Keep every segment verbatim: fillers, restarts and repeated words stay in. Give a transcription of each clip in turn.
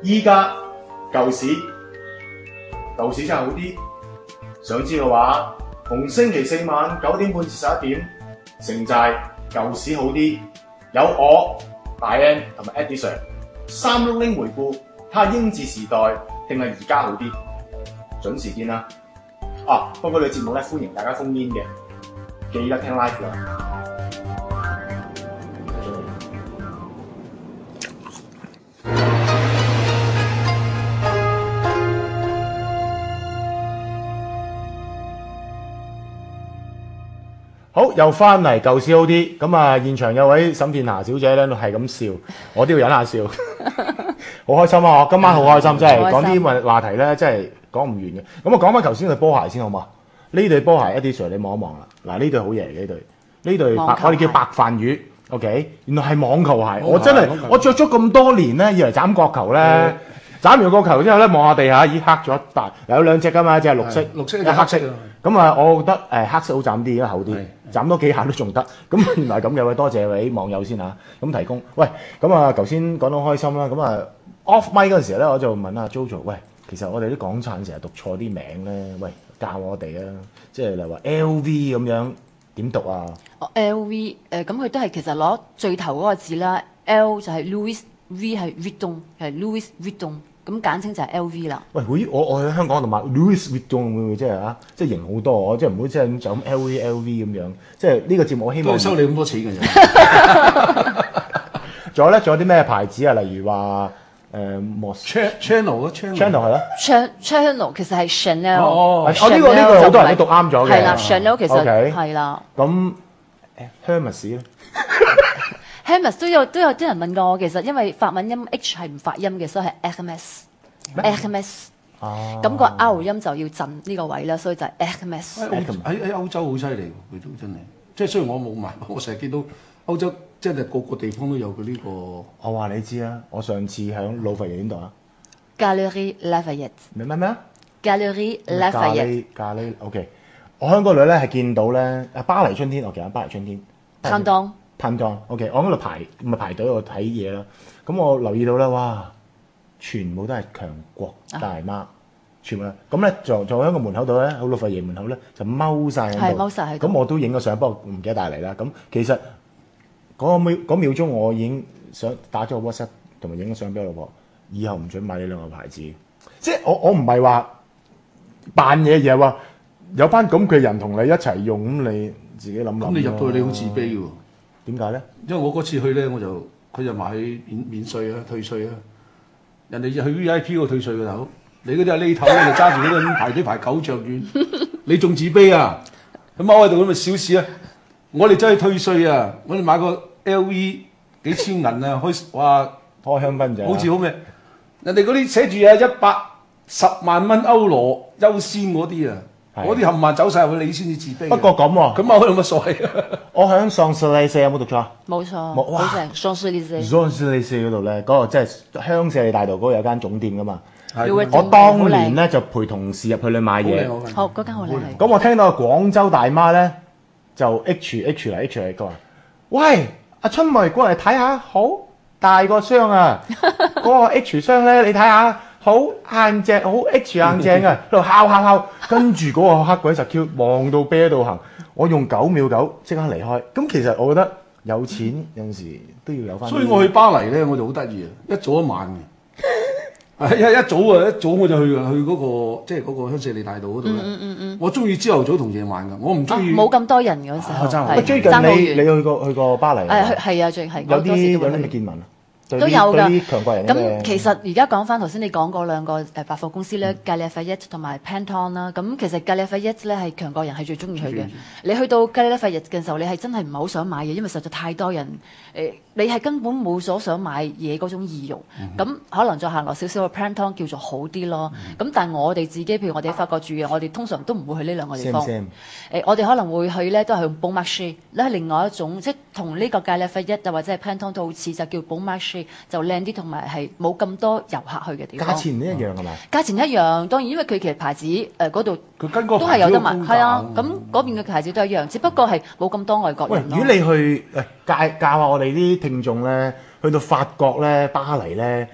依家舊市舊市真係好啲。想知嘅話，逢星期四晚九點半至十一點，城寨舊市好啲，有我大 N 同埋 Eddie Sir 三碌拎回顧，睇下英治時代定係而家好啲，準時見啦。啊，不過呢個節目咧歡迎大家封煙嘅，記得聽 live 啦。好，又翻嚟舊市好啲，咁啊現場有位沈殿霞小姐咧，係咁笑，我都要忍下笑，好開心啊！我今晚好開心，真係講啲話話題咧，真係講唔完嘅。咁我講翻頭先對波鞋先好嘛？呢對波鞋，一啲 Sir 你望一望啦。嗱，呢對好嘢嘅呢對，呢對白我哋叫白飯魚 ，OK， 原來係網球鞋。我真係我着咗咁多年咧，以為斬角球咧。嗯斬完個球之後咧，望下地下，咦黑咗一笪，有兩隻噶嘛，一隻係綠色，綠色一隻黑色。咁啊，我覺得誒黑色好斬啲，而家厚啲，斬多幾下都仲得。咁原來係咁嘅，喂，多謝位網友先嚇，咁提供。喂，咁啊頭先講到開心啦，咁啊 off mic 嗰陣時咧，我就問阿 JoJo， 喂，其實我哋啲港產成日讀錯啲名咧，喂，教我哋啊，即係例如話 L V 咁樣點讀啊？ 哦 L V 誒，咁佢都係其實攞最頭嗰個字啦 ，L 就係 Louis，V 係 Vuitton，係 Louis Vuitton。咁簡稱就係 L V 啦。喂， 會我我喺香港度買 Louis Vuitton 會唔會即係啊？即係型好多，我即係唔好即係就咁 L V L V 咁樣。即係呢個節目我希望收你咁多錢嘅啫。 仲有咧，仲有啲咩牌子啊？例如話誒 Mos Channel 啊 Channel 係咯。 Channel 其實係 Chanel。 哦，我呢個呢個好多人都讀啱咗嘅。 係啦 ，Chanel 其實係啦。 咁 Hermes 咧？ Hermes 都有都有啲人問過我，其實因為法文音 H 係唔發音嘅，所以係 Hermes。Hermes。哦。咁個 R 音就要震呢個位啦，所以就係 Hermes。 喺喺歐洲好犀利，佢都真係。即係雖然我冇買，我成日見到歐洲即係個個地方都有佢呢個。 我話你知啊，我上次喺老佛爺邊度啊 ？Galerie Lafayette。 咩咩咩啊 ？Galerie Lafayette。 咖喱 OK。我喺嗰度咧係見到咧啊巴黎春天，我記得巴黎春天。 Printemps當。 噴檔 OK，我喺嗰度排唔係排隊度睇嘢啦。咁我留意到咧，哇，全部都係強國大媽，啊、全部咁咧，就就喺個門口度咧，喺老佛爺門口咧就踎晒喺度。係踎晒喺度。咁我都影咗相，不過唔記得帶嚟啦。咁其實嗰秒嗰秒鐘，我已經想打咗個 WhatsApp 同埋影咗相俾我老婆，以後唔准買呢兩個牌子。即係我我唔係話扮嘢，而係話有班咁嘅人同你一齊用，咁你自己諗諗。 咁你入到去你好自卑喎。 點解咧？ 因為我嗰次去咧，我就佢就買免免稅啊、退稅啊。人哋就去 V I P 嗰度退稅嘅頭，你嗰啲係呢頭咧就揸住嗰啲排隊排九丈遠，你仲自卑啊？咁踎喺度咁咪小事啊！我哋真係退稅啊！我哋買個 L V 幾千銀啊，開哇開香檳咋？ 好似好咩？人哋嗰啲寫住啊一百十萬蚊歐羅優先嗰啲啊！嗰啲冚唪唥走晒入去，你先至自卑。 不過咁喎， 咁踎喺度有乜所謂啊？ 我喺桑士利斯有冇讀錯啊？ 冇錯， 冇好正。桑士利斯。 桑士利斯嗰度咧，嗰個即係香榭里大道嗰度有間總店噶嘛。 我我當年咧就陪同事入去你買嘢。 好，嗰間好靚。 咁我聽到廣州大媽咧就 H H 嚟 H 嚟，佢話：喂，阿春梅過嚟睇下，好大個箱啊！嗰個 H 箱咧，你睇下。好硬淨，好 H 硬淨啊！喺度敲敲敲，跟住嗰個黑鬼實 Q 望到啤到行，我用九秒九即刻離開。咁其實我覺得有錢有陣時都要有翻。 所以我去巴黎咧，我就好得意啊！一早一晚嘅，一一早啊，一早我就去去嗰、嗰個即係嗰個香榭里大道嗰度咧。 嗯嗯嗯我中意朝頭早同夜晚㗎，我唔中意冇咁多人嗰時候。 啊、最近你你去過去過巴黎？ 誒係啊，最係有啲有啲咩見聞啊？ 都有㗎， 咁其實而家講翻頭先你講過兩個誒百貨公司咧 Galeries Lafayette 同埋 Pantone 啦，咁其實 Galeries Lafayette 咧係強國人係最中意去嘅。你去到 Galeries Lafayette嘅時候，你係真係唔係好想買嘢，因為實在太多人誒，你係根本冇咗想買嘢嗰種意欲。咁、嗯、可能再行落少少嘅 Pantone 叫做好啲咯。咁、嗯、但係我哋自己，譬如我哋喺法國住嘅，我哋通常都唔會去呢兩個地方。誒、呃，我哋可能會去咧，都係去 Bon Marché，咧係另外一種，即係同呢個 Galeries Lafayette 或者係 Pantone 都好似，就叫 Bon Marché，就靚啲，同埋係冇咁多遊客去嘅地方。 價錢唔一樣係咪？ 價錢一樣，當然因為佢其實牌子誒嗰度佢跟個都係有得賣，係啊。咁嗰邊嘅牌子都一樣，只不過係冇咁多外國人咯。 喂，如果你去誒教教下我哋啲聽眾咧，去到法國咧、巴黎咧，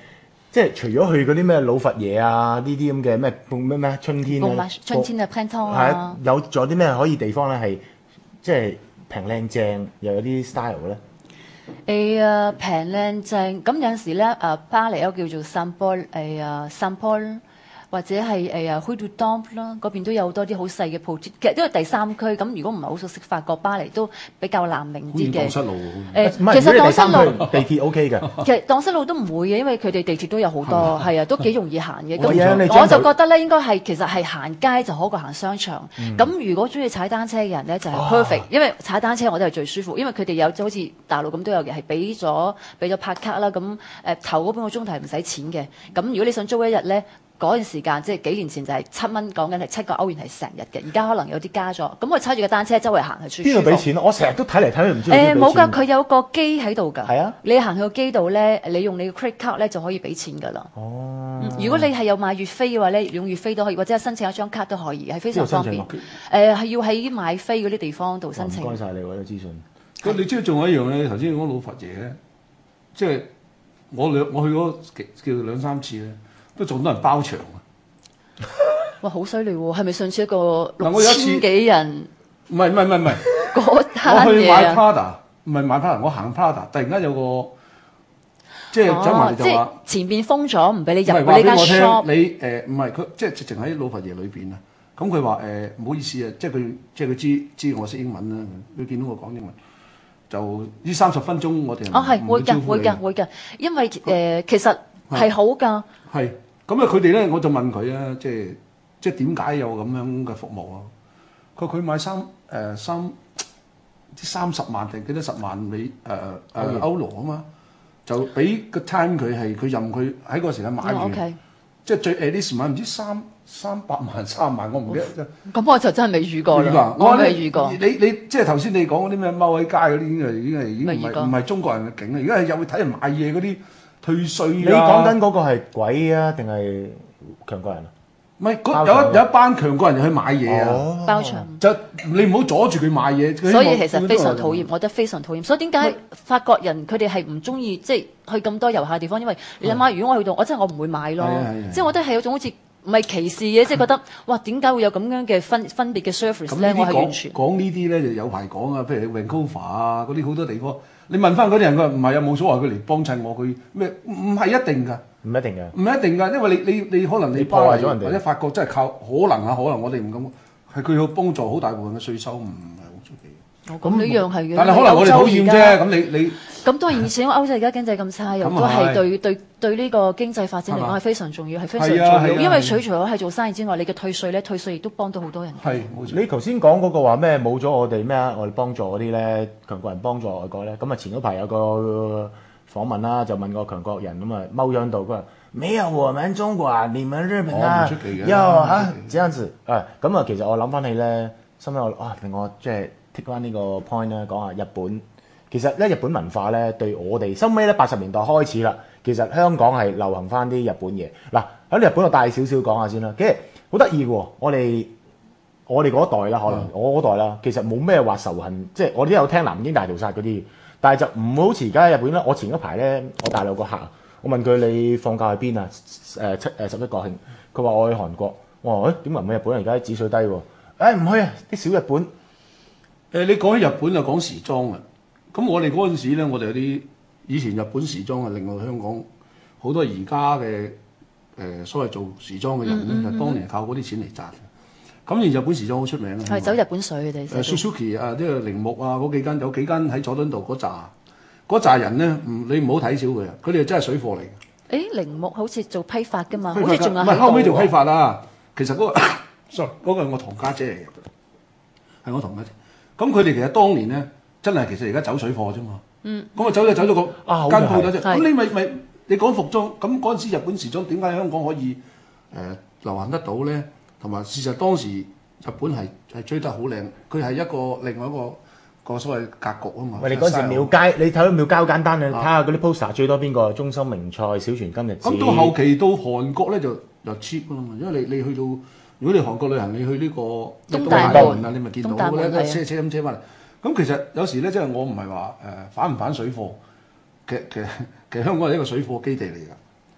即係除咗去嗰啲咩老佛爺啊，呢啲咁嘅咩咩咩春天啊， 春天啊 printemps 係啊， 有仲有啲咩可以地方咧係即係平靚正又有啲 style 咧？ 誒啊平靚正，咁有陣時咧誒巴黎有叫做 Saint Paul 誒啊 Saint Paul。或者係誒啊 Rue du Temple 啦，嗰邊都有好多啲好細嘅鋪，其實都係第三區。咁如果唔係好熟悉法國巴黎，都比較難明啲嘅。 蕩失路誒， 唔係其實蕩失路地鐵 O K 嘅。 其實蕩失路都唔會嘅，因為佢哋地鐵都有好多，係啊，都幾容易行嘅。咁我我就覺得咧，應該係其實係行街就好過行商場。咁、嗯、如果中意踩單車嘅人咧，就係、是、perfect，、哦、因為踩單車我覺得係最舒服，因為佢哋有就好似大陸咁都有嘅，係俾咗俾咗拍卡啦。咁誒頭嗰半個鐘頭係唔使錢嘅。咁如果你想租一日咧，嗰段時間即係幾年前就係七蚊，講緊係七個歐元係成日嘅，而家可能有啲加咗。咁我踩住個單車周圍行係舒服。邊度俾錢？我成日都睇嚟睇去唔知。 誒冇㗎，佢有個機喺度㗎。 係啊， 你行去個機度咧，你用你嘅 credit card 咧就可以俾錢㗎啦。 哦、 嗯。如果你係有買月飛嘅話咧，用月飛都可以，或者係申請一張卡都可以，係非常方便。誒係、呃、要喺買飛嗰啲地方度申請。 唔該曬你嗰啲資訊。 咁你知道仲有一樣咧，頭先講老佛爺咧，即係我兩我去嗰叫兩三次咧，都仲多人包場啊！ 哇，好犀利喎！係咪上次一個六千幾人？ 唔係唔係唔係唔係， 嗰單嘢啊！ 我去買 Prada， 唔係買 Prada， 我行 Prada， 突然間有個即係走埋嚟就話前邊封咗，唔俾你入呢間 shop。 你誒唔係佢即係直情喺老佛爺裏邊啊！咁佢話誒唔好意思啊，即係佢即係佢知知我識英文啦，佢見到我講英文，就呢三十分鐘我哋哦係會㗎會㗎會㗎，因為誒、呃、其實係好㗎。 係咁啊！佢哋咧我就問佢啊，即係。即係點解有咁樣嘅服務啊？佢佢買三誒、呃、三啲三十萬定幾多十萬美誒誒、呃、歐羅啊嘛，就俾個 time 佢係佢任佢喺嗰個時間買完，哦 okay、即係最 at least 買唔知三三百萬三萬，我唔記得。 咁我就真係未遇過啦， 我未遇過。 你你，你即係頭先你講嗰啲咩踎喺街嗰啲，已經係已經係已經唔係唔係中國人嘅境啦。而家係又去睇人買嘢嗰啲退稅啊！ 你講緊嗰個係鬼啊定係強國人啊？ 唔係，有一有一班強國人去買嘢啊！ 包場就你唔好阻住佢買嘢。 所以其實非常討厭，我覺得非常討厭。所以點解法國人佢哋係唔中意即係去咁多遊客嘅地方？因為你諗下，如果我去到，我真係我唔會買咯。即係我覺得係有種好似唔係歧視嘅，即係覺得哇點解會有咁樣嘅分分別嘅 service 咧？我係完全講呢啲咧就有排講啊，譬如 Vancouver 啊嗰啲好多地方，你問翻嗰啲人佢話唔係啊，冇所謂，佢嚟幫襯我，佢咩唔係一定㗎。 唔一定嘅， 唔一定㗎，因為你你你可能你破壞咗人哋， 或者法國真係靠可能啊，可能我哋唔咁，係佢要幫助好大部分嘅稅收，唔係好出奇。 咁呢樣係嘅， 但係可能我哋討厭啫。咁你你咁當然，始終歐洲而家經濟咁差，又都係對對對呢個經濟發展嚟講係非常重要，係非常重要。因為除咗係做生意之外，你嘅退稅咧，退稅亦都幫到好多人。 係冇錯。 你頭先講嗰個話咩冇咗我哋咩啊？我哋幫助嗰啲咧強國人幫助外國咧，咁啊前嗰排有個訪問啦，就問個強國人咁啊踎央度，佢話。沒有我們中國啊，你們日本啊，又啊這樣子，誒咁啊，其實我諗翻起咧，收尾我啊令我即係 take 翻呢個 point 咧，講下日本。其實咧日本文化咧對我哋收尾咧八十年代開始啦，其實香港係流行翻啲日本嘢。嗱喺日本我帶少少講下先啦，其實好得意嘅喎，我哋我哋嗰一代啦，可能、嗯、我嗰代啦，其實冇咩話仇恨，即係我哋都有聽南京大屠殺嗰啲，但係就唔好似而家喺日本啦。我前嗰排咧，我大陸個客。我問佢你放假去邊啊？誒七誒十一國慶，佢話我去韓國。我話誒點解唔去日本？而家啲指數低喎。誒唔去啊！啲小日本。誒、 呃、你講起日本就講時裝啊。咁我哋嗰陣時咧，我哋有啲以前日本時裝係令到香港好多而家嘅誒所謂做時裝嘅人咧，嗯嗯嗯就當年靠嗰啲錢嚟賺。咁而日本時裝好出名啊。 係走日本水佢哋。 誒 Suzuki 啊，即係鈴木啊，嗰幾間有幾間喺佐敦道嗰扎。嗰扎人咧，唔你唔好睇小佢啊！佢哋真係水貨嚟嘅。誒， 鈴木好似做批發㗎嘛， 好似仲有唔係後尾做批發啦。其實嗰、嗰個 sorry 嗰個係我堂家姐嚟嘅，係我堂家姐。咁佢哋其實當年咧，真係其實而家走水貨啫嘛。嗯。咁啊走就走咗個間鋪咗啫。咁你咪咪你講服裝，咁嗰陣時日本時裝點解香港可以誒、呃、流行得到咧？同埋事實當時日本係係追得好靚，佢係一個另外一個。個所謂格局啊嘛！ 喂，你嗰陣時廟街，你睇到廟街好簡單，你睇下嗰啲 poster 最多邊個？中森明菜、小泉今日子。 咁到後期到韓國咧就就 cheap 㗎啦嘛，因為你你去到如果你韓國旅行，你去呢、這個東大門啊，你咪見到咧車車咁車翻嚟。咁其實有時咧，即係我唔係話誒反唔反水貨，其實其實其實香港係一個水貨基地嚟㗎。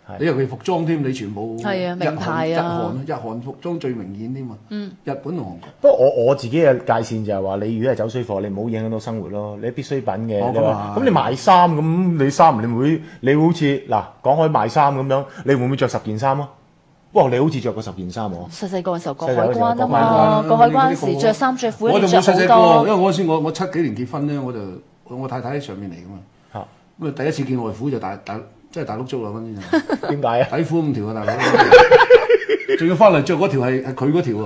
你尤其服裝添，你全部係啊名牌日啊韓日韓服裝最明顯添嘛。 嗯， 日本同韓國。 不過我我自己嘅界線就係話，你如果係走水貨，你唔好影響到生活咯。你必需品嘅，你話哦咁啊咁你賣衫咁，你衫你會你會好似嗱講開賣衫咁樣，你會唔會着十件衫啊？哇！你好似着過十件衫喎。 細細個嘅時候過海細細個時候關啊過海嘛， 關過海關嗰啲時着衫着褲我就一定冇細細着好個，因為多。 嗰陣時我我七幾年結婚咧，我就我太太喺上面嚟噶嘛。 嚇咁啊第一次見外父就大大即係大碌竹啦，嗰陣時點解啊？ 底褲五條啊，大佬，仲要翻嚟着嗰條係係佢嗰條啊！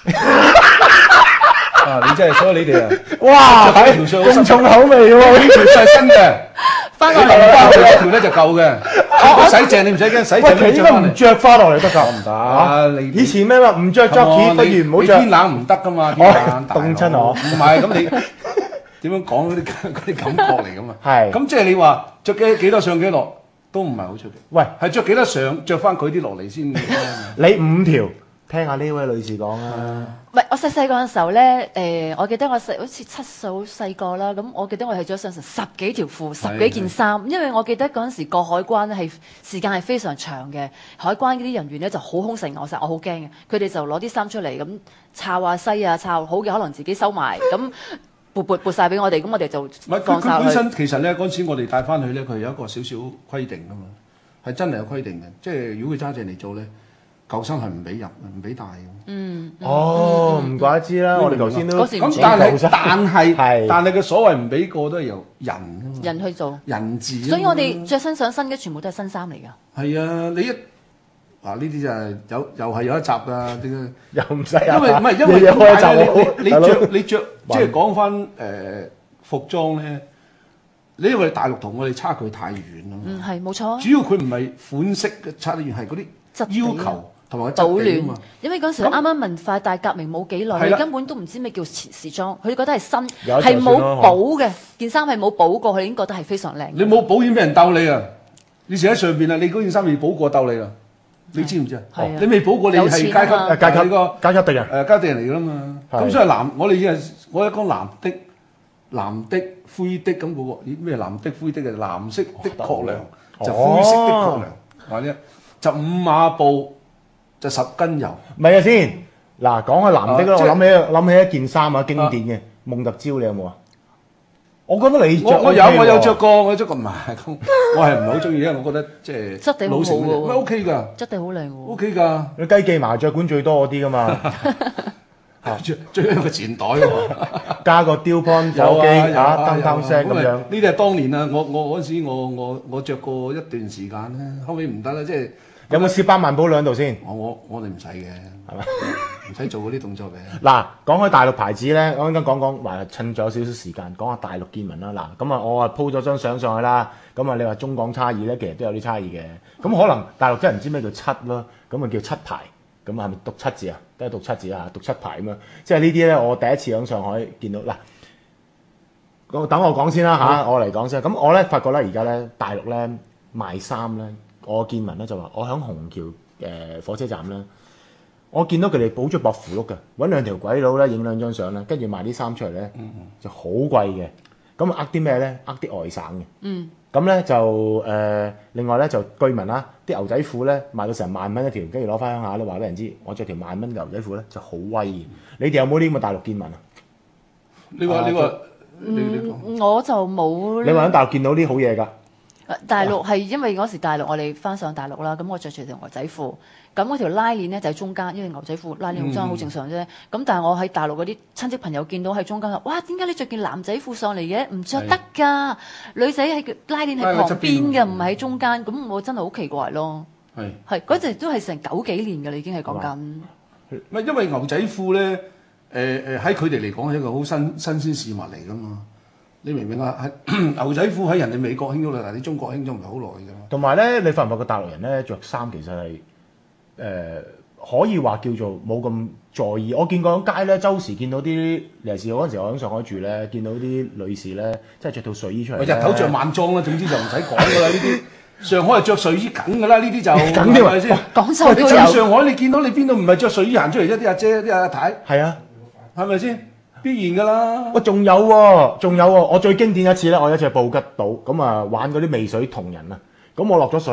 啊！你真係所以你哋啊， 哇！ 着嗰條上好咁重口味喎！ 呢條就係新嘅， 翻落嚟翻去嗰條咧就舊嘅。我洗淨你唔使驚，洗淨喂， 你佢應該唔着翻嚟。 着翻落嚟得㗎，唔得啊你以前咩話唔着 jockey，不如唔好你着。 天冷唔得噶嘛，天冷大佬凍親我唔係咁你點樣講嗰啲嗰啲感覺嚟噶嘛？ 係咁即係你話着幾幾多上幾落都唔係好出奇。 喂， 係着幾多上着翻佢啲落嚟先。 你五條，聽下呢位女士講啊。 唔係，我細細個嘅時候咧，誒、我記得我細好似七歲好細個啦，咁我記得我係着上成十幾條褲、十幾件衫，因為我記得嗰陣時過海關咧係時間係非常長嘅，海關嗰啲人員咧就好兇神惡煞，我好驚嘅，佢哋就攞啲衫出嚟咁抄啊西啊抄，好嘅可能自己收埋，咁撥撥撥曬俾我哋，咁我哋就唔係佢放晒去。 佢本身其實咧嗰陣時我哋帶翻去咧，佢有一個少少規定噶嘛，係真係有規定嘅，即係如果佢揸正嚟做咧，舊衫係唔俾入，唔俾帶嘅。 嗯，嗯哦，唔怪得知啦，我哋頭先都嗰時唔知咁但係舊衫但係係但係嘅所謂唔俾過都係由人啊嘛， 人去做， 人字啊嘛。 所以我哋着身上身嘅全部都係新衫嚟㗎。 係啊，你一嗱呢啲就係有又係有一集㗎，點解？ 又唔使啊， 因為唔係因為你開點解就咧你你大佬着你着即係講翻誒服裝咧，你因為大陸同我哋差距太遠啦嘛。 嗯，係冇錯。 主要佢唔係款式嘅差得遠，係嗰質地啊啲要求同埋個搗亂質地啊嘛。， 因為嗰陣時咁啱啱文化大革命冇幾耐， 係啦佢根本都唔知咩叫時時裝，佢覺得係新， 有一係冇就算咯補嘅，件衫係冇補過，佢已經覺得係非常靚。 你冇保險俾人鬥你啊！以前喺上邊啊，你嗰件衫未補過鬥你啊！你知唔知啊？ 係啊你未補過，你有係階級錢啊嘛誒階級你個階級敵人。 誒階級人嚟㗎啦嘛。 係咁所以藍，我哋已係我一講藍的、藍的、灰的咁嗰個，咦咩藍的、灰的嘅藍色的確良，就灰色的確良，或者就五馬布就十斤油。 咪係先，嗱講開藍的咯， 啊即係我諗起諗起一件衫啊，經典嘅夢特招，你有冇啊？我覺得你着我我有 OK 我有喎着過，我有着過唔係咁，我係唔係好中意，因為我覺得即係質地好好老成嗰啲喎咩 OK 㗎質地好靚喎。 ，OK 㗎。 你雞記麻雀館最多嗰啲噶嘛， 最最緊要個錢袋喎， 加個雕 pon 手機啊，當當聲咁樣。 呢啲係當年啊，我我嗰陣時我我我著過一段時間咧，後尾唔得啦，即係有冇攝百萬寶兩度先？ 我我我哋唔使嘅，係咪？唔使做嗰啲動作嘅。 嗱，講開大陸牌子咧，我應該講講，話趁仲有少少時間講下大陸見聞啦。嗱，咁啊，我啊 po 咗張相上去啦。咁啊，你話中港差異咧，其實都有啲差異嘅。咁可能大陸真係唔知咩叫七咯，咁啊叫七牌。咁係咪讀七字啊？都係讀七字啊，讀七牌咁樣。即係呢啲咧，我第一次喺上海見到。嗱，咁等我講先啦嚇，我嚟講先。咁我咧發覺咧，而家咧大陸咧賣衫咧，我見聞咧就話，我喺虹橋誒、呃、火車站咧。我見到佢哋補咗薄符碌嘅，揾兩條鬼佬咧影兩張相啦，跟住賣啲衫出嚟咧，就好貴嘅。咁呃啲咩咧？呃啲外省嘅。 嗯。 咁咧就誒、呃，另外咧就據聞啦，啲牛仔褲咧賣到成萬蚊一條，跟住攞翻鄉下咧話俾人知，我着條萬蚊嘅牛仔褲咧就好威嘅。你哋有冇呢咁嘅大陸見聞啊？ 你話你話你你講嗯，我就冇。 你話喺大陸見到啲好嘢㗎？ 誒大陸係因為嗰時大陸我哋翻上大陸啦，咁我着住條牛仔褲，咁嗰條拉鏈咧就喺中間，因為牛仔褲拉鏈好爭好正常啫。咁、但係我喺大陸嗰啲親戚朋友見到喺中間話：哇，點解你着件男仔褲上嚟嘅？唔着得㗎，女仔喺拉鏈喺旁邊嘅，唔係喺中間。咁我真係好奇怪咯。 係係嗰陣都係成九幾年㗎啦，已經係講緊。 唔係因為牛仔褲咧？誒誒喺佢哋嚟講係一個好新新鮮事物嚟㗎嘛。你明唔明啊？係牛仔褲喺人哋美國興咗啦，但係你中國興咗唔係好耐㗎嘛。 同埋咧，你發唔發覺大陸人咧着衫其實係誒、呃、可以話叫做冇咁在意。我見過喺街咧，周時見到啲尤其是嗰陣時我喺上海住咧，見到啲女士咧，即係着套睡衣出嚟咧。 日頭着晚裝啦，總之就唔使講㗎啦。呢啲上海係着睡衣緊㗎啦，呢啲就梗添啊係咪先？ 廣州喂你都有。 上上海，你見到你邊度唔係着睡衣行出嚟啫？啲阿姐、啲阿太， 係啊。 係咪先？必然㗎啦。 喂，仲有喎，仲有喎！我最經典一次咧，我有一次去布吉島咁啊，玩嗰啲媚水銅人啊。咁我落咗水，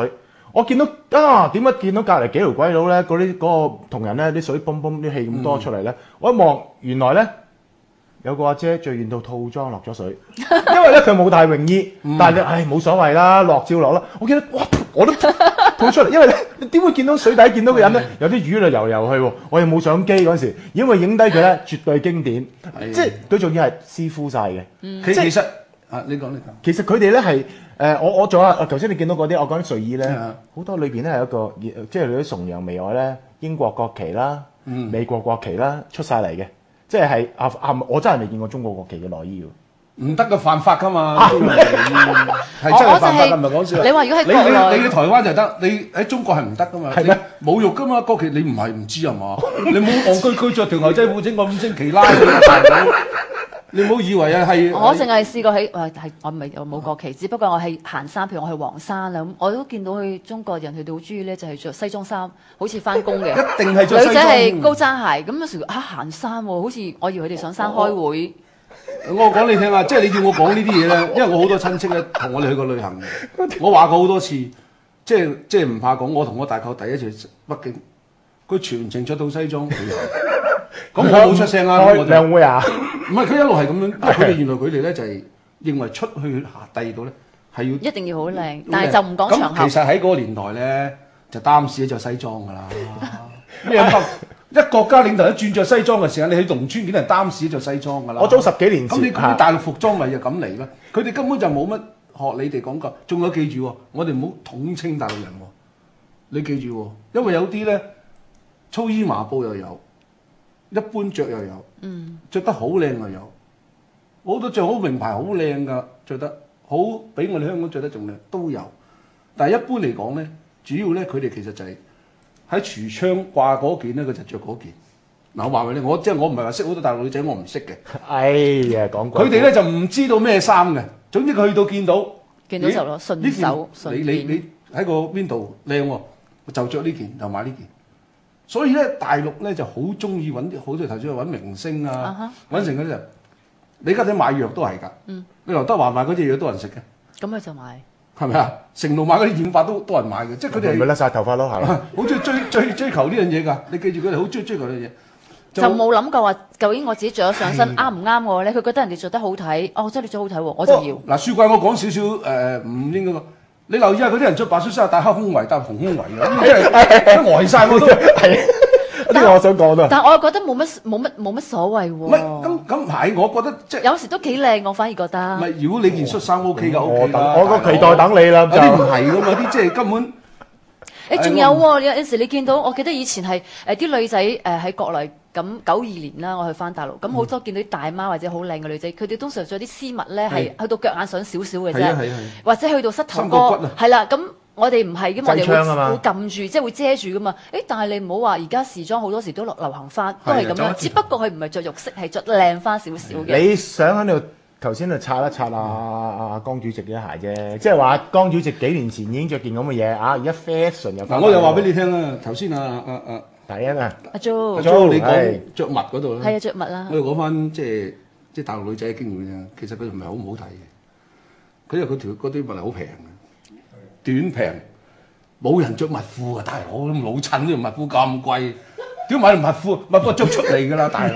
我見到啊，點解見到隔離幾條鬼佬咧？嗰啲嗰個同人咧，啲水泵泵啲氣咁多出嚟咧？嗯、我一望，原來咧有個阿姐着完套套裝落咗水，因為咧佢冇帶泳衣，嗯、但係你唉冇所謂啦，落照落啦。我見到哇，我都吐出嚟，因為咧你點會見到水底見到個人咧？有啲魚就游游去喎，我又冇相機嗰陣時，因為影低佢咧絕對經典，即係佢仲要係師傅晒嘅。 嗯、其其實啊，你講你講， 其實佢哋咧係。誒、呃、我我仲有頭先你見到嗰啲，我講啲睡衣咧，好、嗯、多裏邊咧係一個，即係你啲崇洋媚外咧，英國國旗啦、嗯、美國國旗啦出晒嚟嘅，即係係啊啊！我真係未見過中國國旗嘅內衣喎，唔得嘅犯法㗎嘛，中國內衣係真係犯法㗎，唔係講笑。 你話如果喺你你你台灣就得，你喺中國係唔得㗎嘛？係咩？侮辱㗎嘛國旗，你唔係唔知係嘛？你冇戇居居着條牛仔褲整個五星旗拉大佬。你唔好以為啊，係我淨係試過喺誒係我唔係我冇國旗，只不過我係行山，譬如我去黃山啦，咁我都見到佢中國人佢哋好中意咧，就係着西裝衫，好似翻工嘅。 一定係着西裝。 女仔係高踭鞋，咁有時啊行山喎，好似我以為佢哋上山開會。 我講你聽啊，即係你叫我講呢啲嘢咧，因為我好多親戚咧同我哋去過旅行嘅，我話過好多次，即係即係唔怕講，我同我大舅第一次去北京，佢全程着到西裝。咁我冇出聲啊！我兩會啊！ 唔係佢一路係咁樣，因為佢哋原來佢哋咧就係認為出去第二度咧係要一定要好靚，但係就唔講場合。 咁其實喺嗰個年代咧，就擔屎着西裝㗎啦。咩啊？一國家領導一轉着西裝嘅時間，你去農村見人擔屎着西裝㗎啦。 我早十幾年前， 咁你啲大陸服裝咪就咁嚟啦？佢哋根本就冇乜學你哋講過。仲有記住喎，我哋唔好統稱大陸人喎。你記住喎，因為有啲咧粗衣麻布又有。一般着又有，嗯，着得好靚又有，好多着好名牌好靚噶，着得好比我哋香港着得仲靚都有。但係一般嚟講咧，主要咧佢哋其實就係喺櫥窗掛嗰件咧，佢就着嗰件。嗱，我話俾你，我即係我唔係話識好多大陸女仔，我唔識嘅。 哎呀，講過。 佢哋咧就唔知道咩衫嘅，總之佢去到見到， 見到就攞順手順便。 你你你喺個邊度靚喎，就着呢件，就買呢件。所以咧，大陸咧就好中意揾啲好多頭先去揾明星啊，揾、uh huh. 成嗰啲人。你家姐買藥都係㗎，嗯、你劉德華買嗰隻藥多人食嘅， 咁佢就買， 係咪啊？成龍買嗰啲染髮都多人買嘅，即係佢哋咪甩晒頭髮咯，係嘛？ 好中意追追追求呢樣嘢㗎，你記住佢哋好中意追求呢樣嘢。 就冇諗過話究竟我自己着咗上身啱唔啱我咧？佢覺得人哋着得好睇，哦，真係你着好睇喎，我就要。 嗱，書貴我講少少誒唔應該講。你留意下嗰啲人着白恤衫戴黑胸圍戴紅胸圍嘅，即係呆晒我都係。呢個我想講啦。 但係我又覺得冇乜冇乜冇乜所謂喎。 唔係咁咁係，我覺得即係有時都幾靚，我反而覺得。 唔係，如果你件恤衫 O K 嘅 O K 啦。 我個期待等你啦。有啲唔係㗎嘛，啲即係根本。 誒，仲有喎，有有時你見到，我記得以前係誒啲女仔誒喺國內。咁九二年啦，我去翻大陸，咁好多見到啲大媽或者好靚嘅女仔，佢哋通常着啲絲襪咧，係去到腳眼上少少嘅啫，或者去到膝頭哥，係啦。咁我哋唔係嘅，我哋會會撳住，即係會遮住噶嘛。誒，但係你唔好話而家時裝好多時都流行翻，都係咁樣，只不過佢唔係着肉色，係着靚翻少少嘅。 你想喺度頭先就擦一擦阿阿江主席嘅鞋啫，即係話江主席幾年前已經着件咁嘅嘢啊，而家 fashion 又。嗱， 我又話俾你聽啦，頭先啊啊啊！ 第一啊， 阿 Jo， 阿 Jo，你講着襪嗰度咧， 係啊，着襪啦。 我哋講翻即係即係大陸女仔嘅經驗啫。其實佢唔係好唔好睇嘅，佢因為佢條嗰啲襪係好平嘅，短平，冇人着襪褲啊！大佬咁老襯呢條襪褲咁貴，點買條襪褲？襪褲着出嚟㗎啦，大佬。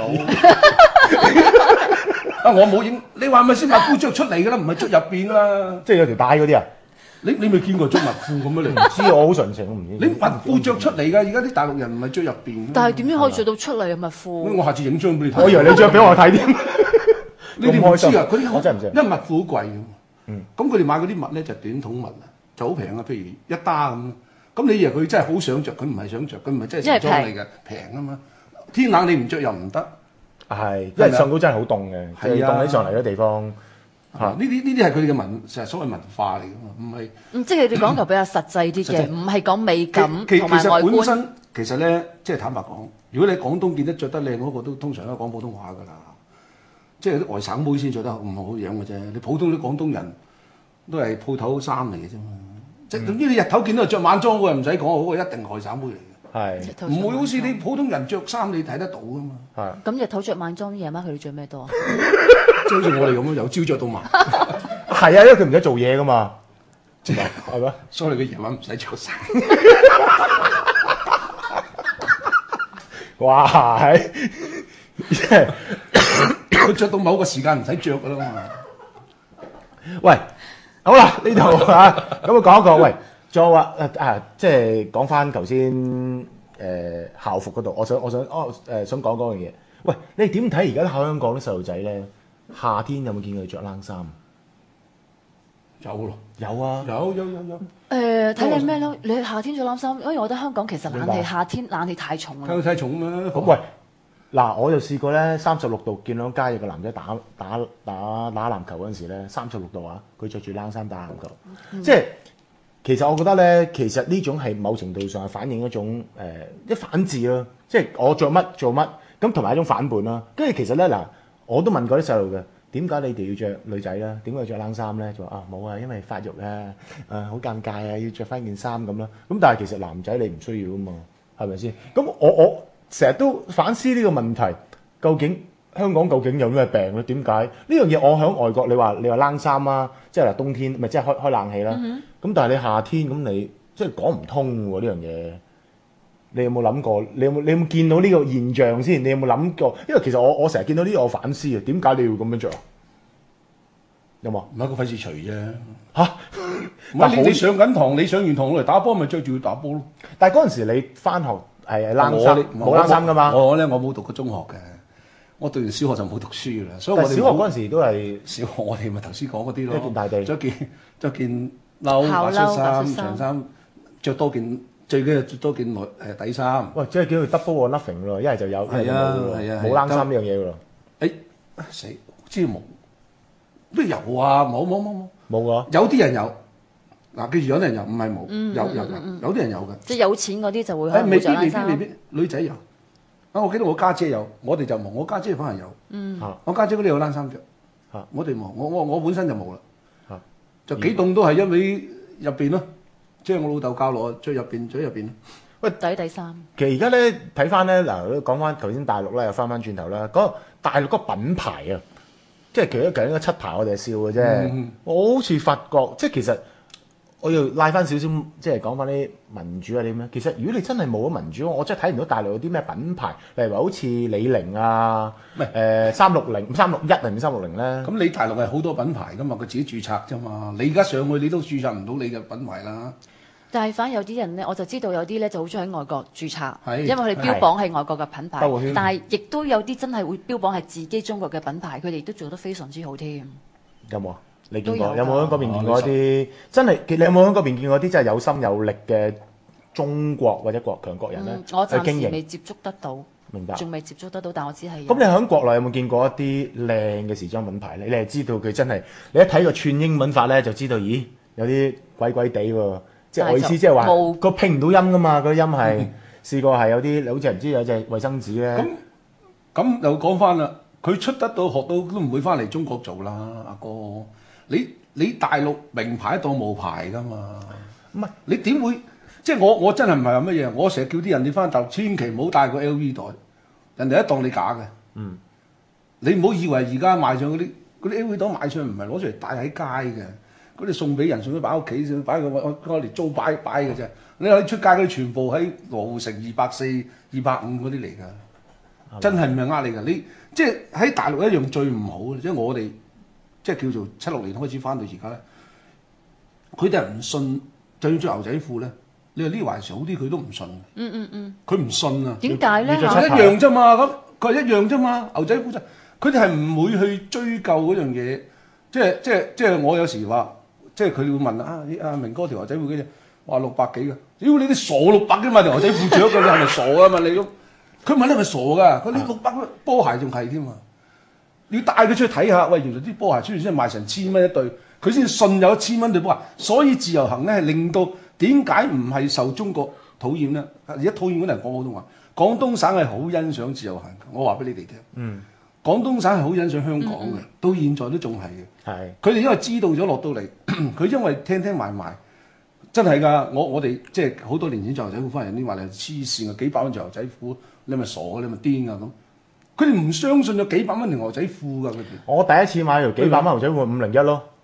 啊，我冇影，你話咪先襪褲着出嚟㗎啦，唔係着入邊啦。 即係有條帶嗰啲啊？ 你你未見過着襪褲咁樣？你唔知我好純情，我唔知。 你襪褲着出嚟㗎，而家啲大陸人唔係着入邊。 但係點樣可以着到出嚟嘅襪褲？ 我下次影張俾你睇。 我以為你着俾我睇添。 你哋唔知啊？嗰啲我真係唔知。 因為襪褲好貴㗎。嗯。咁佢哋買嗰啲襪咧就短筒襪啊，就好平啊。譬如一打咁。咁你以為佢真係好想着，佢唔係想着，佢唔係真係時裝嚟嘅，平啊嘛。天冷你唔着又唔得。係，因為上高真係好凍嘅，係凍起上嚟嘅地方。嚇！呢啲呢啲係佢哋嘅文，成日所謂文化嚟㗎嘛，唔係。嗯，即係佢哋講求比較實際啲嘅，唔係講美感同埋外觀。其實本身其實咧，即係坦白講，如果你廣東見得着得靚嗰個，都通常都講普通話㗎啦。即係啲外省妹先着得唔好樣嘅啫。你普通啲廣東人都係鋪頭衫嚟嘅啫嘛。即係總之你日頭見到着晚裝嗰個唔使講，嗰個一定外省妹嚟嘅。係，唔會好似你普通人着衫你睇得到㗎嘛。係。咁日頭着晚裝，夜晚佢哋着咩多啊？即係好似我哋咁樣，由朝着到晚。係啊，因為佢唔使做嘢噶嘛， 即係係咩？ 所以你嘅夜晚唔使着衫。 哇！係即係佢着到某個時間唔使着噶啦嘛。 喂，好啦，呢度啊，咁啊講一講，喂，仲有話誒啊，即係講翻頭先誒校服嗰度，我想我想哦誒、呃、想講嗰樣嘢。喂，你點睇而家香港啲細路仔咧？夏天有冇見佢着冷衫？ 有咯， 有啊， 有有有有。 誒睇你咩咯？你夏天着冷衫，因為我覺得香港其實冷明白氣夏天冷氣太重啦。 睇太重嘛。 咁喂，嗱，我就試過咧，三十六度見到街有個男仔打打打打籃球嗰陣時咧，三十六度啊，佢着住冷衫打籃球， 嗯、 即係其實我覺得咧，其實呢種係某程度上係反映一種誒、呃、一反智咯，即係我着乜做乜，咁同埋一種反叛啦。跟住其實咧嗱，我都問過啲細路嘅。點解你哋要着女仔咧？點解要着冷衫咧？就話啊冇啊，因為發育啊，誒好尷尬啊，要着翻件衫咁啦。咁但係其實男仔你唔需要啊嘛，係咪先？咁我我成日都反思呢個問題，究竟香港究竟有咩病咧？點解呢樣嘢？我喺外國，你話你話冷衫啊，即係嗱冬天咪即係開開冷氣啦。咁、嗯、但係你夏天咁你即係講唔通喎呢樣嘢。你有冇諗過？你有冇你有冇見到呢個現象先？你有冇諗過？因為其實我我成日見到呢個我反思啊，點解你要咁樣着？有冇？ 唔係個費事除啫嚇！ 唔係你你上緊堂，你上完堂我嚟打波，咪着住去打波咯。 但係嗰陣時你翻學係冷衫，冇冷衫噶嘛？ 我咧我冇讀過中學嘅，我讀完小學就冇讀書噶啦。所以我哋小學嗰陣時都係小學，我哋咪頭先講嗰啲咯。 一件大地， 着件着件褸、白恤衫、長衫，着多件。最緊要着多件內誒底衫。 喂，即係叫佢 double or nothing 咯，一係就有，一係就冇係啊， 冇冷衫呢樣嘢㗎咯。 誒死，知冇？咩有啊？冇冇冇冇冇㗎。 有啲人有，嗱記住有啲人有，唔係冇，有有有有啲人有嘅。 即係有錢嗰啲就會誒未必冇着冷衫。 未必未必，女仔有。啊，我記得我家姐有，我哋就冇。我家姐反而有。 嗯。 我家姐嗰啲有冷衫着。 嚇。 我哋冇，我我我本身就冇啦。 嚇。 就幾棟都係因為入邊咯。即係我老豆教我着入邊，着入邊。 喂，底底衫。 其實而家咧睇翻咧嗱，講翻頭先大陸咧，又翻翻轉頭啦。嗰個大陸嗰個品牌啊，即係其實講緊七牌，我哋係笑嘅啫。嗯、我好似發覺，即係其實我要拉翻少少，即係講翻啲民主啊啲咩。其實如果你真係冇咗民主，我真係睇唔到大陸有啲咩品牌，例如話好似李寧啊，唔係誒三六零、三六一定三六零咧。咁你大陸係好多品牌噶嘛，佢自己註冊啫嘛。你而家上去你都註冊唔到你嘅品牌啦。 但係反而有啲人咧，我就知道有啲咧就好中意喺外國註冊， 係因為佢哋標榜係外國嘅品牌。 係但係亦都有啲真係會標榜係自己中國嘅品牌，佢哋都做得非常之好添。 有冇啊？你見過？ 有有冇喺嗰邊見過一啲、哦、真係？你有冇喺嗰邊見過啲真係有心有力嘅中國或者國強國人咧、嗯？ 我暫時未接觸得到， 明白？仲未接觸得到，但我只係。 咁你喺國內有冇見過一啲靚嘅時裝品牌咧？你係知道佢真係你一睇個串英文法咧，就知道咦有啲鬼鬼地喎。即係我意思，即係話個拼唔到音噶嘛，嗰啲音係、嗯、試過係有啲，好似唔知有隻衛生紙咧。 咁咁又講翻啦，佢出得到學到都唔會翻嚟中國做啦，阿哥。你你大陸名牌當冇牌噶嘛？唔係你點會？即係我我真係唔係話乜嘢？我成日叫啲人你翻大陸千祈唔好帶個 L V 袋，人哋一當你假嘅。嗯，你唔好以為而家賣上嗰啲嗰啲 L V 袋賣上去唔係攞出嚟帶喺街嘅。嗰啲送俾人，送咗擺屋企，擺個我我嚟租擺擺嘅啫。你話你出街嗰啲全部喺羅湖城二百四、二百五嗰啲嚟㗎，真係唔係呃你㗎。你即係喺大陸一樣最唔好嘅，即係我哋即係叫做七六年開始翻到而家咧，佢哋係唔信，就算着牛仔褲咧，你話呢環時好啲，佢都唔信。嗯嗯嗯，佢唔信啊。 點解咧？ 一樣啫嘛，咁佢係一樣啫嘛。牛仔褲就佢哋係唔會去追究嗰樣嘢，即係即係即係我有時話。即係佢會問啊，阿明哥條牛仔褲幾隻？話六百幾嘅。屌你啲傻六百幾買條牛仔褲着嘅，你係咪傻啊？問你咁，佢問你係咪傻㗎？佢啲六百波鞋仲係添啊！你要帶佢出去睇下，喂，原來啲波鞋出嚟先賣成千蚊一對，佢先信有一千蚊對波鞋。所以自由行咧係令到點解唔係受中國討厭咧？而家討厭嗰啲人講普通話，廣東省係好欣賞自由行。我話俾你哋聽。嗯。廣東省係好欣賞香港嘅，嗯嗯到現在都仲係嘅。係，佢哋因為知道咗落到嚟，佢因為聽聽埋埋，真係㗎。我我哋即係好多年前着牛仔褲翻嚟，啲話你黐線啊，幾百蚊着牛仔褲，你咪傻嘅，你咪癲㗎咁。佢哋唔相信有幾百蚊條牛仔褲㗎，佢哋。我第一次買條幾百蚊牛仔褲五零一咯，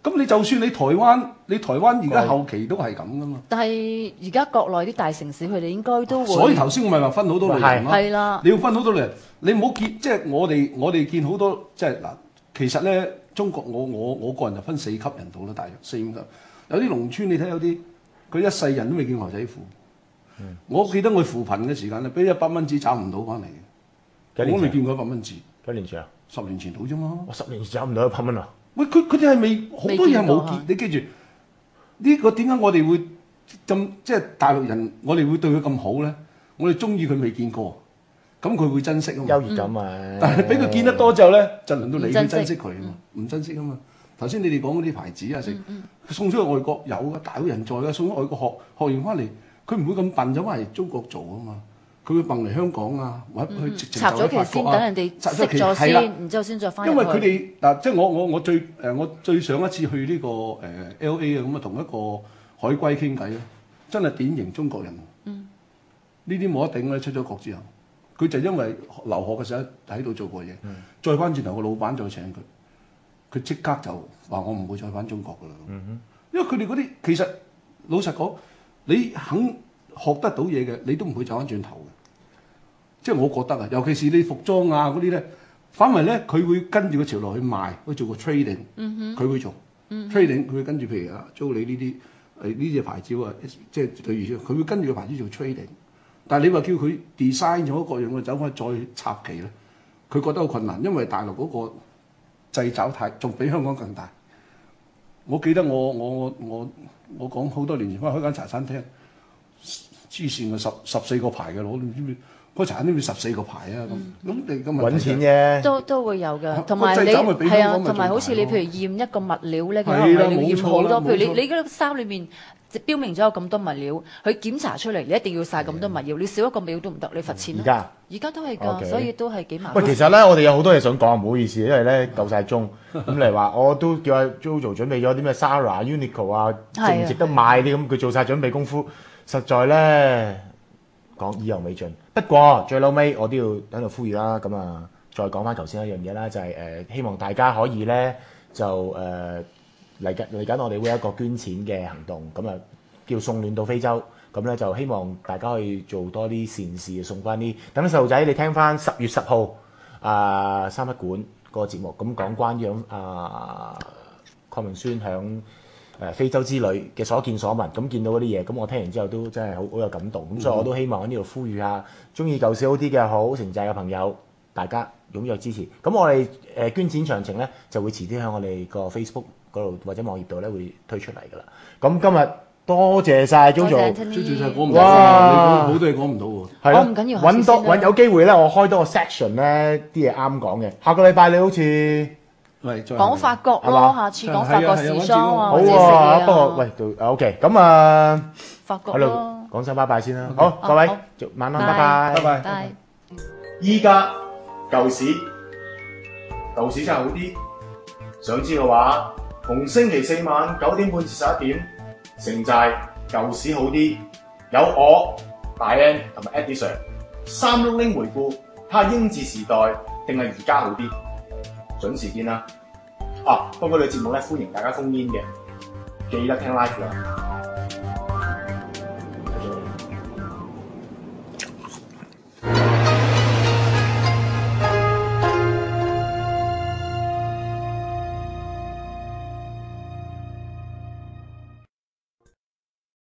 咁你就算你台灣，你台灣而家後期都係咁噶嘛。 但係而家國內啲大城市佢哋應該都會。 所以頭先我咪話分好多類型咯。 係啦， 你要分好多類型，你唔好見即係我哋我哋見好多即係嗱，其實咧中國我我我個人就分四級人度啦，大約四五級。有啲農村你睇有啲佢一世人都未見牛仔褲。嗯、我記得我扶貧嘅時間咧，俾一百蚊紙找唔到翻嚟嘅，我都未見過一百蚊紙。 幾年前啊？ 十年前到啫嘛。 我十年前找唔到一百蚊啊！ 喂，佢佢哋係未好多嘢冇見，你記住呢、這個點解我哋會咁即係大陸人，我哋會對佢咁好咧？我哋中意佢未見過，咁佢會珍惜啊嘛。 優越感啊！ 嗯、 但係俾佢見得多之後咧，就輪到你去珍惜佢啊嘛，唔珍惜啊嘛。頭先你哋講嗰啲牌子啊，食、嗯嗯、送出去外國有啊，大有人在啊，送咗外國學學完翻嚟，佢唔會咁笨走翻嚟中國做啊嘛。佢會蹦嚟香港啊，或者去直情就喺法國啊。插咗旗先，等人哋識咗先，然之後先再翻入去。因為佢哋嗱，即係我我我最誒、呃，我最上一次去呢、這個誒、呃、L A 啊，咁啊同一個海歸傾偈啊，真係典型中國人。嗯。呢啲冇得頂咧，出咗國之後，佢就因為留學嘅時候喺度做過嘢，嗯、再翻轉頭個老闆再請佢，佢即刻就話我唔會再翻中國噶啦。嗯哼。因為佢哋嗰啲其實老實講，你肯學得到嘢嘅，你都唔會走翻轉頭嘅。即係我覺得啊，尤其是你服裝啊嗰啲咧，反為咧佢會跟住個潮流去賣，去做個 trading，佢、嗯、會做、嗯、trading，佢會跟住譬如啊租你呢啲誒呢隻牌子啊，即係對住佢會跟住個牌子做 trading。但係你話叫佢 design 咗各樣嘅走翻再插旗咧，佢覺得好困難，因為大陸嗰個掣肘太仲比香港更大。我記得我我我我我講好多年前翻去開間茶餐廳，黐線嘅十十四個牌嘅攞，唔知咩。嗰茶都要十四個牌啊！咁咁你咁揾錢啫， 都都會有嘅。同埋你係啊，同埋好似你譬如驗一個物料咧，佢可能你要驗好多。譬如你你嗰個衫裏面標明咗有咁多物料，佢檢查出嚟，你一定要晒咁多物料，你少一個料都唔得，你罰錢。而家而家都係㗎，所以都係幾麻煩。 喂，其實咧，我哋有好多嘢想講，唔好意思，因為咧夠晒鐘。咁嚟話，我都叫阿 Jojo 準備咗啲咩 Zara、Uniqlo 啊，值唔值得買啲咁？佢做晒準備功夫，實在咧。講意猶未盡，不過最嬲尾我都要喺度呼籲啦。咁啊，再講翻頭先一樣嘢啦，就係、是、誒、呃、希望大家可以咧就誒嚟緊嚟緊，我哋會有一個捐錢嘅行動，咁啊叫送暖到非洲。咁咧就希望大家可以做多啲善事，送翻啲等啲細路仔。你聽翻十月十號啊三一館個節目，咁講關於啊鄺明孫響誒非洲之旅嘅所見所聞，咁見到嗰啲嘢，咁我聽完之後都真係好好有感動，咁、嗯、所以我都希望喺呢度呼籲下，中意舊時好啲嘅好城寨嘅朋友，大家踴躍支持。咁我哋誒捐錢詳情咧，就會遲啲喺我哋個 Facebook 嗰度或者網頁度咧會推出嚟㗎啦。咁今日多謝晒 Jojo，多謝晒講唔到，哇，好多嘢講唔到喎。 係咯，唔緊要，揾多揾有機會咧，我開多個 section 咧，啲嘢啱講嘅。下個禮拜你好似。 講法國咯，下次講法國時裝啊， 好啊，不過喂，OK，咁啊， 法國咯， 講聲拜拜先啦，好，各位，晚安，拜拜， 拜拜。 依家舊市，舊市真係好啲。想知嘅話，逢星期四晚九點半至十一點，城寨舊市好啲，有我大 N 同埋 Eddie Sir 三碌拎回顧，睇下英治時代定係而家好啲。準時見啦！啊，不過呢個節目咧，歡迎大家烽煙嘅，記得聽 live 啦。